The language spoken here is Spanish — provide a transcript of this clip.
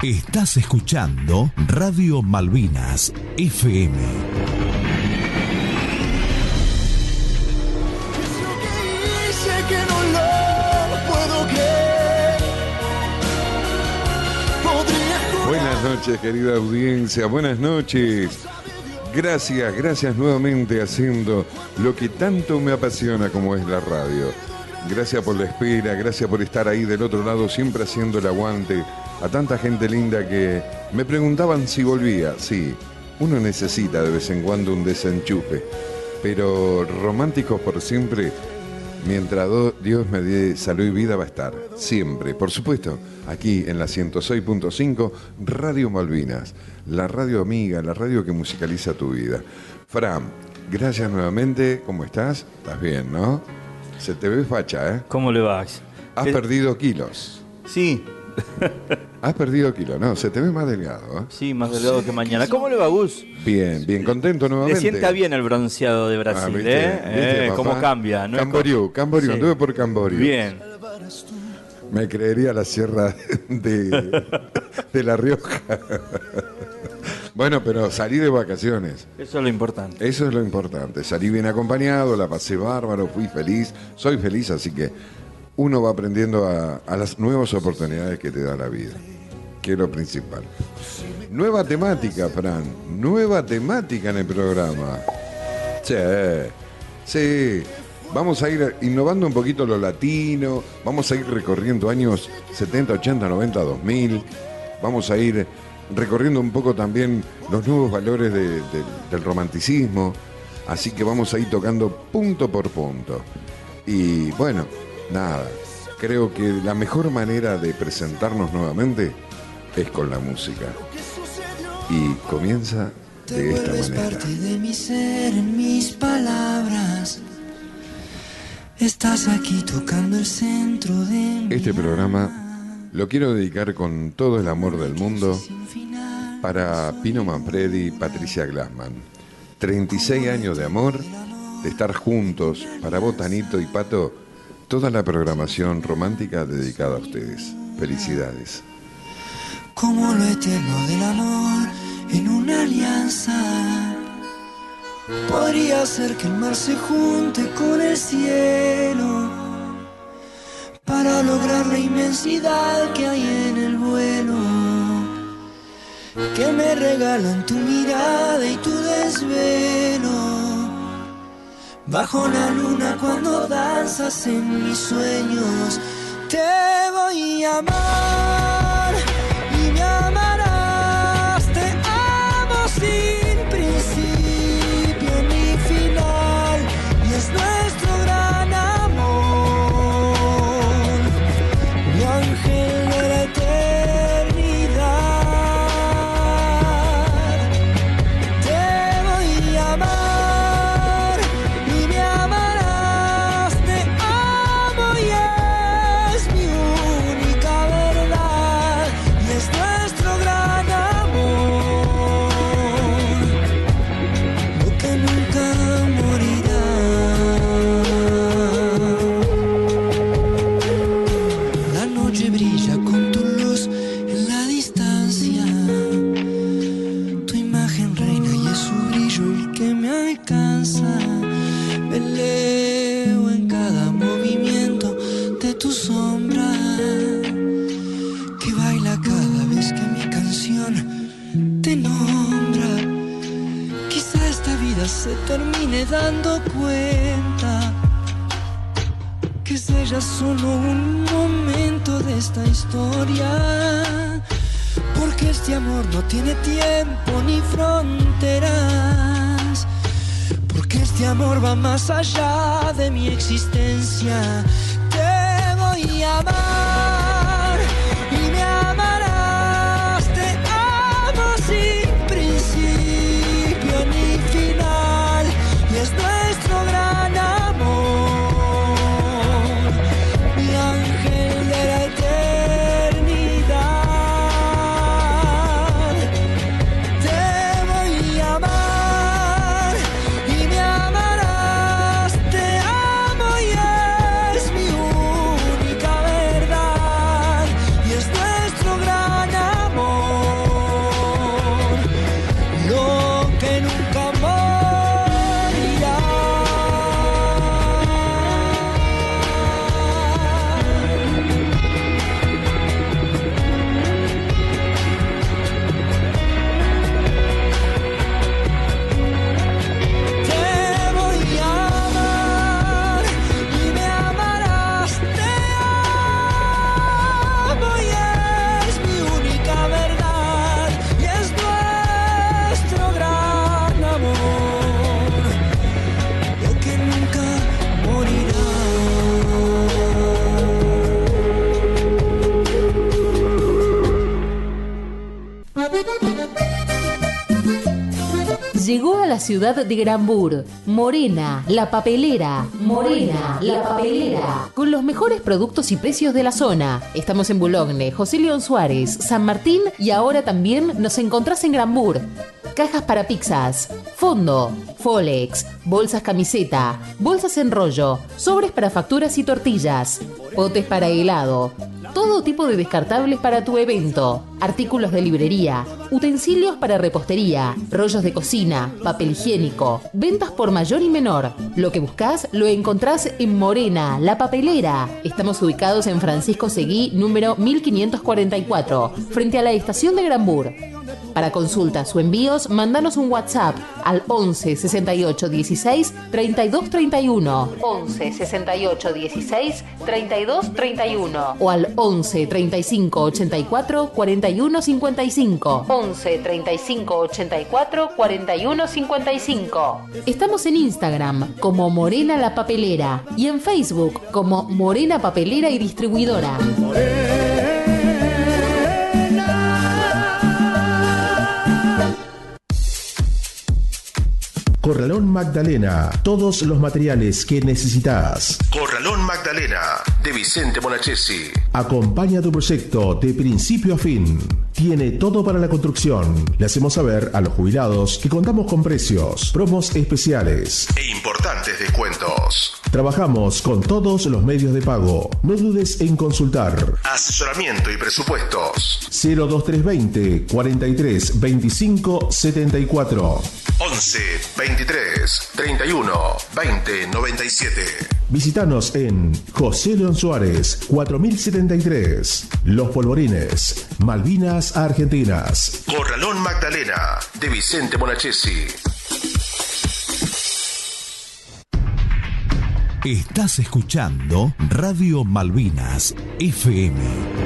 Estás escuchando Radio Malvinas FM. Buenas noches, querida audiencia, buenas noches. Gracias nuevamente haciendo lo que tanto me apasiona como es la radio. Gracias por la espera, gracias por estar ahí del otro lado, siempre haciendo el aguante. A tanta gente linda que me preguntaban si volvía. Sí, uno necesita de vez en cuando un desenchufe, pero románticos por siempre, mientras Dios me dé salud y vida, va a estar siempre, por supuesto, aquí en la 106.5 Radio Malvinas, la radio amiga, la radio que musicaliza tu vida. Fran, gracias nuevamente. ¿Cómo estás? ¿Estás bien, no? Se te ve facha, ¿eh? ¿Cómo le va? Has perdido kilos. Sí. Has perdido kilos, no, se te ve más delgado, ¿eh? Sí, más delgado que mañana. ¿Cómo le va, Gus? Bien, bien, contento nuevamente. Le sienta bien el bronceado de Brasil, ¿viste, ¿Cómo cambia? ¿No? Camboriú, sí. Anduve por Camboriú. Bien. Me creería la sierra de La Rioja. Bueno, pero salí de vacaciones. Eso es lo importante. Eso es lo importante. Salí bien acompañado, la pasé bárbaro, fui feliz, soy feliz, así que uno va aprendiendo a las nuevas oportunidades que te da la vida, que es lo principal. Nueva temática, Fran, nueva temática en el programa. Sí. Vamos a ir innovando un poquito lo latino, vamos a ir recorriendo años 70, 80, 90, 2000, vamos a ir recorriendo un poco también los nuevos valores del romanticismo, así que vamos a ir tocando punto por punto. Y bueno, nada, creo que la mejor manera de presentarnos nuevamente es con la música. Y comienza de esta manera. Parte de mi ser, en mis palabras. Estás aquí tocando el centro de mi Este programa lo quiero dedicar con todo el amor del mundo para Pino Manfredi y Patricia Glassman. 36 años de amor, de estar juntos, para Botanito y Pato, toda la programación romántica dedicada a ustedes. Felicidades. Como lo eterno del amor en una alianza. Podría ser que el mar se junte con el cielo para lograr la inmensidad que hay en el vuelo que me regalan tu mirada y tu desvelo. Bajo la luna cuando danzas en mis sueños, te voy a amar y me amarás. Te amo sin principio ni final, y es nuestro gran amor, mi ángel de la eternidad. Te voy a amar y me amarás. Te amo y es mi única verdad, y es nuestro gran amor, lo que nunca morirá. La noche brilla con tu luz en la distancia. Tu imagen reina y es su brillo el que me alcanza. Me leo en cada movimiento de tu sombra, que baila cada vez que mi canción te nombra. Quizá esta vida se termine dando cuenta que es ella solo un momento de esta historia, porque este amor no tiene tiempo ni fronteras, porque este amor va más allá de mi existencia. Te voy a amar y me amarás. Te amo sin principio ni final, y es nuestro gran amor, mi ángel de la eternidad. Te voy a amar y me amarás. Te amo y es mi Llegó a la ciudad de Granbur, Morena, la papelera. Morena, la papelera. Con los mejores productos y precios de la zona. Estamos en Boulogne, José León Suárez, San Martín y ahora también nos encontrás en Granbur. Cajas para pizzas, fondo, Folex, bolsas camiseta, bolsas en rollo, sobres para facturas y tortillas, potes para helado, todo tipo de descartables para tu evento, artículos de librería, utensilios para repostería, rollos de cocina, papel higiénico, ventas por mayor y menor. Lo que buscas lo encontrás en Morena, la papelera. Estamos ubicados en Francisco Seguí, número 1544, frente a la estación de Granbur. Para consultas o envíos, mandanos un WhatsApp al 11 68 16 32 31. 11 68 16 32 31. O al 11 35 84 41 55. 11 35 84 41 55. Estamos en Instagram como Morena la Papelera y en Facebook como Morena Papelera y Distribuidora. Corralón Magdalena, todos los materiales que necesitas. Corralón Magdalena, de Vicente Monachesi. Acompaña tu proyecto de principio a fin. Tiene todo para la construcción. Le hacemos saber a los jubilados que contamos con precios, promos especiales e importantes descuentos. Trabajamos con todos los medios de pago. No dudes en consultar. Asesoramiento y presupuestos. 02320 43 25 74. 11 23 31 20 97. Visítanos en José León Suárez 4073. Los Polvorines, Malvinas Argentinas. Corralón Magdalena, de Vicente Monachesi. Estás escuchando Radio Malvinas FM.